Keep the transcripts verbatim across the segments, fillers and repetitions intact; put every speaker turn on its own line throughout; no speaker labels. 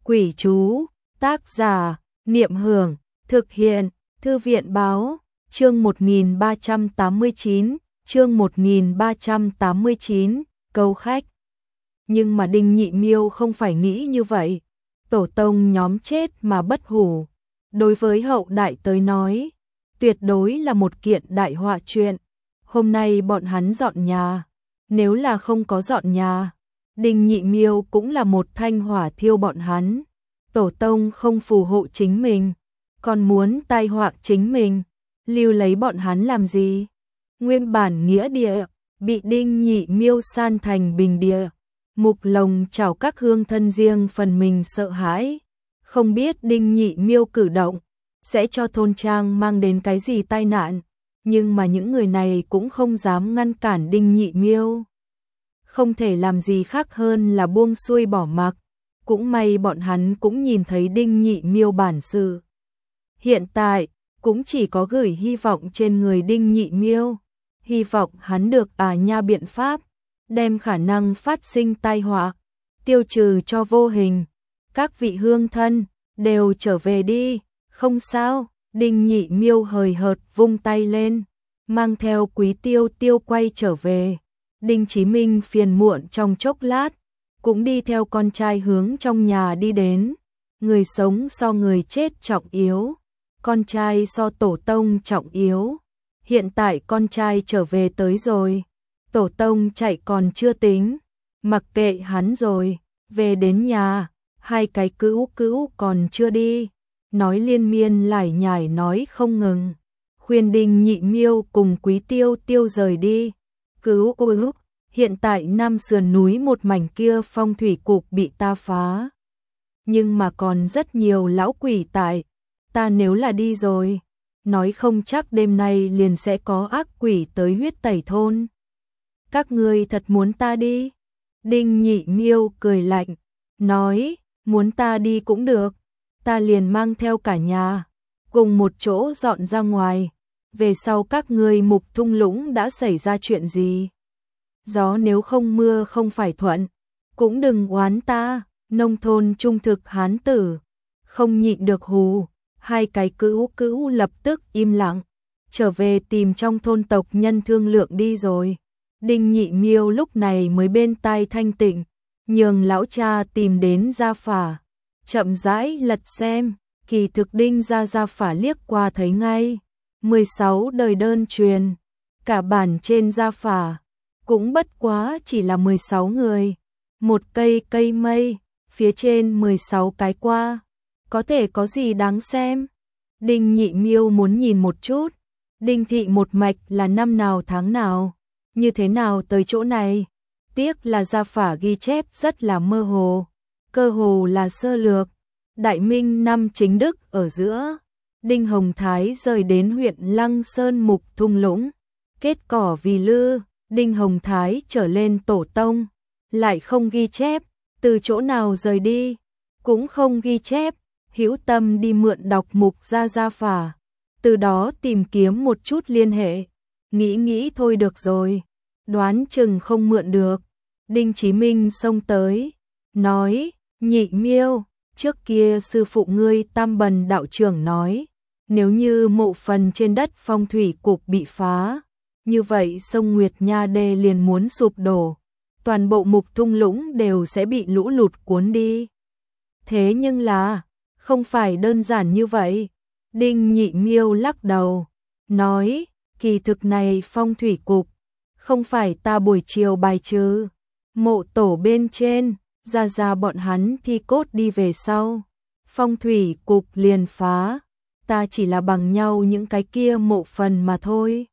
Quỷ chú, tác giả, Niệm Hưởng, thực hiện, Thư viện báo, chương một nghìn ba trăm tám mươi chín, chương một nghìn ba trăm tám mươi chín, câu khách. Nhưng mà Đinh Nhị Miêu không phải nghĩ như vậy, tổ tông nhóm chết mà bất hủ. Đối với hậu đại tới nói, tuyệt đối là một kiện đại họa chuyện. Hôm nay bọn hắn dọn nhà, nếu là không có dọn nhà, Đinh Nhị Miêu cũng là một thanh hỏa thiêu bọn hắn. Tổ tông không phù hộ chính mình, còn muốn tai họa chính mình, lưu lấy bọn hắn làm gì? Nguyên bản nghĩa địa, bị Đinh Nhị Miêu san thành bình địa. Mục Lồng chào các hương thân riêng phần mình sợ hãi, không biết Đinh Nhị Miêu cử động sẽ cho thôn trang mang đến cái gì tai nạn, nhưng mà những người này cũng không dám ngăn cản Đinh Nhị Miêu. Không thể làm gì khác hơn là buông xuôi bỏ mặc, cũng may bọn hắn cũng nhìn thấy Đinh Nhị Miêu bản sự. Hiện tại, cũng chỉ có gửi hy vọng trên người Đinh Nhị Miêu, hy vọng hắn được à nha biện pháp, đem khả năng phát sinh tai họa, tiêu trừ cho vô hình. Các vị hương thân, đều trở về đi, không sao. Đinh Nhị Miêu hời hợt vung tay lên, mang theo Quý Tiêu Tiêu quay trở về. Đinh Chí Minh phiền muộn trong chốc lát, cũng đi theo con trai hướng trong nhà đi đến. Người sống so người chết trọng yếu, con trai so tổ tông trọng yếu. Hiện tại con trai trở về tới rồi, tổ tông chạy còn chưa tính, mặc kệ hắn rồi. Về đến nhà, hai cái cữu cữu còn chưa đi, nói liên miên lải nhải nói không ngừng, khuyên Đinh Nhị Miêu cùng Quý Tiêu Tiêu rời đi. Cữu cữu, hiện tại Nam sườn núi một mảnh kia phong thủy cục bị ta phá, nhưng mà còn rất nhiều lão quỷ tại, ta nếu là đi rồi, nói không chắc đêm nay liền sẽ có ác quỷ tới huyết tẩy thôn. Các ngươi thật muốn ta đi? Đinh Nhị Miêu cười lạnh, nói, muốn ta đi cũng được, ta liền mang theo cả nhà, cùng một chỗ dọn ra ngoài. Về sau các ngươi Mục thung lũng đã xảy ra chuyện gì? Gió nếu không mưa không phải thuận, cũng đừng oán ta. Nông thôn trung thực hán tử, không nhịn được hù. Hai cái cữu cữu lập tức im lặng, trở về tìm trong thôn tộc nhân thương lượng đi rồi. Đinh Nhị Miêu lúc này mới bên tai thanh tịnh, nhường lão cha tìm đến gia phả, chậm rãi lật xem. Kỳ thực Đinh gia gia phả liếc qua thấy ngay, mười sáu đời đơn truyền, cả bản trên gia phả cũng bất quá chỉ là mười sáu người, một cây cây mây, phía trên mười sáu cái qua, có thể có gì đáng xem? Đinh Nhị Miêu muốn nhìn một chút, Đinh thị một mạch là năm nào tháng nào, như thế nào tới chỗ này. Tiếc là gia phả ghi chép rất là mơ hồ, cơ hồ là sơ lược. Đại Minh năm chính đức ở giữa, Đinh Hồng Thái rời đến huyện Lăng Sơn Mục thung lũng, kết cỏ vì lư. Đinh Hồng Thái trở lên tổ tông, lại không ghi chép, từ chỗ nào rời đi, cũng không ghi chép. Hữu tâm đi mượn đọc mục gia gia phả, từ đó tìm kiếm một chút liên hệ, nghĩ nghĩ thôi được rồi, đoán chừng không mượn được. Đinh Chí Minh xông tới, nói, Nhị Miêu, trước kia sư phụ ngươi Tam Bần đạo trưởng nói, nếu như mộ phần trên đất phong thủy cục bị phá, như vậy sông Nguyệt Nha Đê liền muốn sụp đổ, toàn bộ Mục thung lũng đều sẽ bị lũ lụt cuốn đi. Thế nhưng là, không phải đơn giản như vậy. Đinh Nhị Miêu lắc đầu, nói, kỳ thực này phong thủy cục, không phải ta buổi chiều bài trừ. Mộ tổ bên trên, ra ra bọn hắn thi cốt đi về sau, phong thủy cục liền phá, ta chỉ là bằng nhau những cái kia mộ phần mà thôi.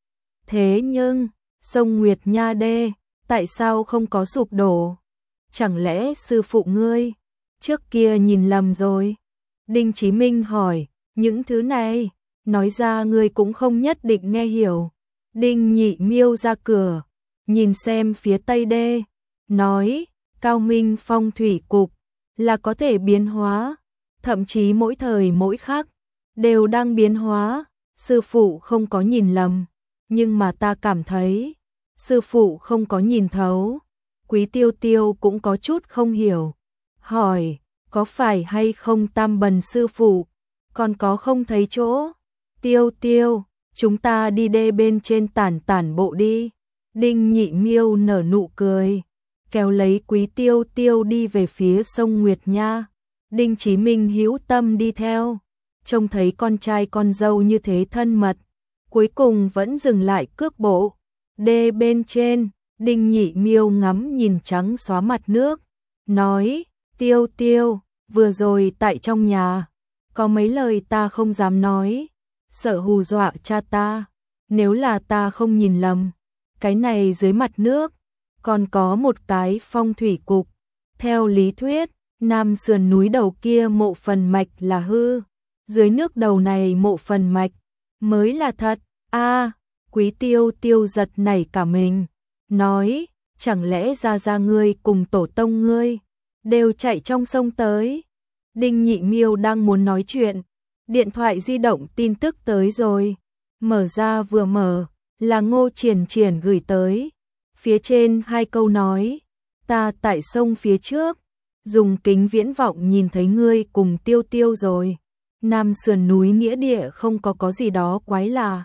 Thế nhưng, sông Nguyệt Nha Đê, tại sao không có sụp đổ? Chẳng lẽ sư phụ ngươi trước kia nhìn lầm rồi? Đinh Chí Minh hỏi, những thứ này, nói ra ngươi cũng không nhất định nghe hiểu. Đinh Nhị Miêu ra cửa, nhìn xem phía tây đê, nói, cao minh phong thủy cục, là có thể biến hóa, thậm chí mỗi thời mỗi khắc, đều đang biến hóa. Sư phụ không có nhìn lầm, nhưng mà ta cảm thấy, sư phụ không có nhìn thấu. Quý Tiêu Tiêu cũng có chút không hiểu, hỏi, có phải hay không Tam Bần sư phụ, còn có không thấy chỗ. Tiêu Tiêu, chúng ta đi đê bên trên tản tản bộ đi. Đinh Nhị Miêu nở nụ cười, kéo lấy Quý Tiêu Tiêu đi về phía sông Nguyệt Nha. Đinh Chí Minh hữu tâm đi theo, trông thấy con trai con dâu như thế thân mật, cuối cùng vẫn dừng lại cước bộ. Đê bên trên, Đinh Nhị Miêu ngắm nhìn trắng xóa mặt nước, nói, Tiêu Tiêu, vừa rồi tại trong nhà, có mấy lời ta không dám nói, sợ hù dọa cha ta, nếu là ta không nhìn lầm, cái này dưới mặt nước, còn có một cái phong thủy cục, theo lý thuyết, nam sườn núi đầu kia mộ phần mạch là hư, dưới nước đầu này mộ phần mạch, mới là thật. A, Quý Tiêu Tiêu giật nảy cả mình, nói, chẳng lẽ ra ra ngươi cùng tổ tông ngươi, đều chạy trong sông tới. Đinh Nhị Miêu đang muốn nói chuyện, điện thoại di động tin tức tới rồi, mở ra vừa mở, là Ngô Triển Triển gửi tới, phía trên hai câu nói, ta tại sông phía trước, dùng kính viễn vọng nhìn thấy ngươi cùng Tiêu Tiêu rồi, nam sườn núi nghĩa địa không có có gì đó quái lạ.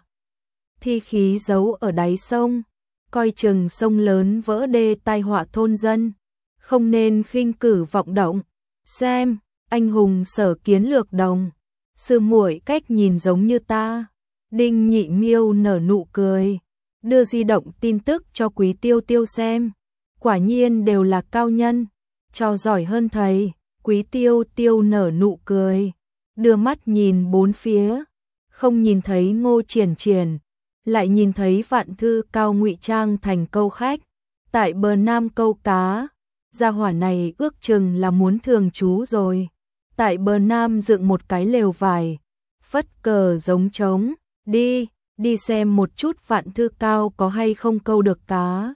Thi khí giấu ở đáy sông, coi chừng sông lớn vỡ đê tai họa thôn dân, không nên khinh cử vọng động. Xem, anh hùng sở kiến lược đồng, sư muội cách nhìn giống như ta. Đinh Nhị Miêu nở nụ cười, đưa di động tin tức cho Quý Tiêu Tiêu xem, quả nhiên đều là cao nhân, cho giỏi hơn thầy. Quý Tiêu Tiêu nở nụ cười, đưa mắt nhìn bốn phía, không nhìn thấy Ngô Triển Triển, lại nhìn thấy Vạn Thư Cao ngụy trang thành câu khách, tại bờ nam câu cá. Gia hỏa này ước chừng là muốn thường trú rồi, tại bờ nam dựng một cái lều vải, phất cờ giống trống, đi, đi xem một chút Vạn Thư Cao có hay không câu được cá.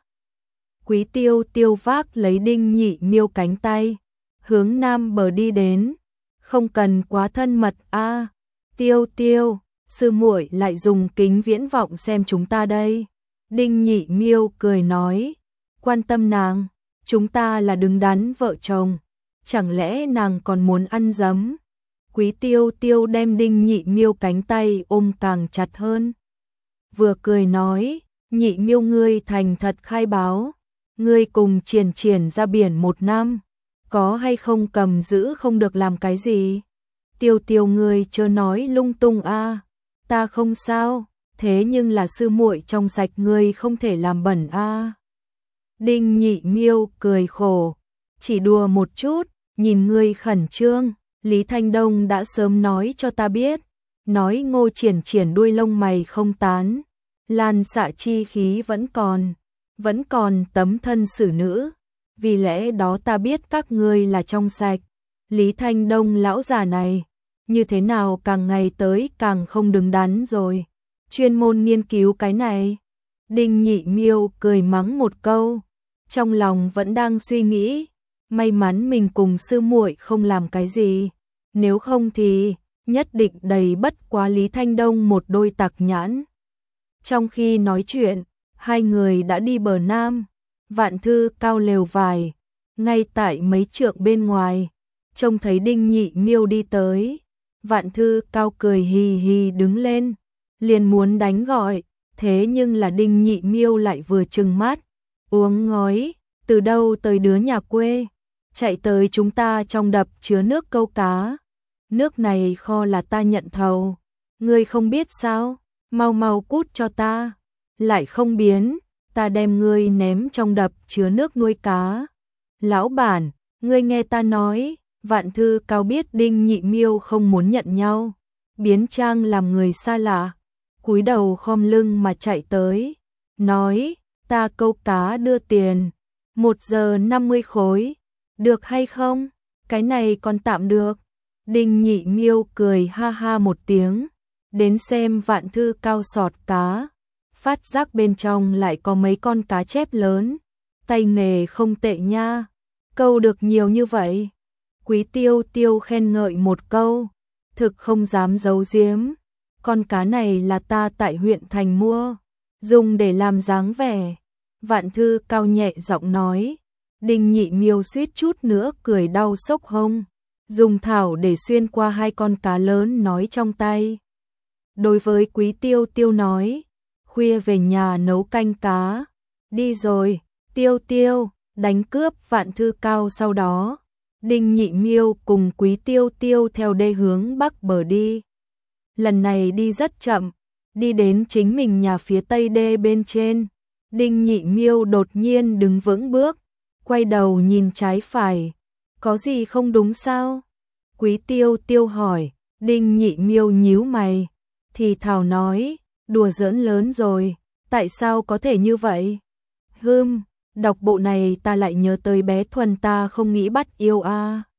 Quý Tiêu Tiêu vác lấy Đinh Nhị Miêu cánh tay, hướng nam bờ đi đến, không cần quá thân mật a. Tiêu Tiêu, sư muội lại dùng kính viễn vọng xem chúng ta đây. Đinh Nhị Miêu cười nói, quan tâm nàng, chúng ta là đứng đắn vợ chồng, chẳng lẽ nàng còn muốn ăn dấm. Quý Tiêu Tiêu đem Đinh Nhị Miêu cánh tay ôm càng chặt hơn, vừa cười nói, Nhị Miêu ngươi thành thật khai báo, ngươi cùng Triển Triển ra biển một năm, có hay không cầm giữ không được làm cái gì. Tiêu Tiêu ngươi chớ nói lung tung a. Ta không sao, thế nhưng là sư muội trong sạch ngươi không thể làm bẩn a. Đinh Nhị Miêu cười khổ, chỉ đùa một chút, nhìn ngươi khẩn trương, Lý Thanh Đông đã sớm nói cho ta biết, nói Ngô Triển Triển đuôi lông mày không tán, lan xạ chi khí vẫn còn, vẫn còn tấm thân xử nữ, vì lẽ đó ta biết các ngươi là trong sạch. Lý Thanh Đông lão già này, như thế nào càng ngày tới càng không đứng đắn rồi, chuyên môn nghiên cứu cái này. Đinh Nhị Miêu cười mắng một câu, trong lòng vẫn đang suy nghĩ, may mắn mình cùng sư muội không làm cái gì, nếu không thì nhất định đầy bất quá Lý Thanh Đông một đôi tặc nhãn. Trong khi nói chuyện, hai người đã đi bờ nam, Vạn Thư Cao lều vải, ngay tại mấy trượng bên ngoài, trông thấy Đinh Nhị Miêu đi tới, Vạn Thư Cao cười hì hì đứng lên, liền muốn đánh gọi, thế nhưng là Đinh Nhị Miêu lại vừa trừng mắt, uống ngói, từ đâu tới đứa nhà quê, chạy tới chúng ta trong đập chứa nước câu cá, nước này kho là ta nhận thầu, ngươi không biết sao, mau mau cút cho ta, lại không biến, ta đem ngươi ném trong đập chứa nước nuôi cá. Lão bản, ngươi nghe ta nói. Vạn Thư Cao biết Đinh Nhị Miêu không muốn nhận nhau, biến trang làm người xa lạ, cúi đầu khom lưng mà chạy tới, nói, ta câu cá đưa tiền, một giờ năm mươi khối, được hay không? Cái này còn tạm được. Đinh Nhị Miêu cười ha ha một tiếng, đến xem Vạn Thư Cao sọt cá, phát giác bên trong lại có mấy con cá chép lớn, tay nghề không tệ nha, câu được nhiều như vậy. Quý Tiêu Tiêu khen ngợi một câu, thực không dám giấu giếm, con cá này là ta tại huyện thành mua, dùng để làm dáng vẻ. Vạn Thư Cao nhẹ giọng nói, Đinh Nhị Miêu suýt chút nữa cười đau sốc hông. dùng thảo để xuyên qua hai con cá lớn nói trong tay. Đối với Quý Tiêu Tiêu nói, khuya về nhà nấu canh cá, đi rồi, Tiêu Tiêu, đánh cướp Vạn Thư Cao. Sau đó, Đinh Nhị Miêu cùng Quý Tiêu Tiêu theo đê hướng bắc bờ đi. Lần này đi rất chậm, đi đến chính mình nhà phía tây đê bên trên. Đinh Nhị Miêu đột nhiên đứng vững bước, quay đầu nhìn trái phải. Có gì không đúng sao? Quý Tiêu Tiêu hỏi. Đinh Nhị Miêu nhíu mày, thì thào nói, đùa giỡn lớn rồi, tại sao có thể như vậy? Hừm, đọc bộ này ta lại nhớ tới bé Thuần ta không nghĩ bắt yêu a. À.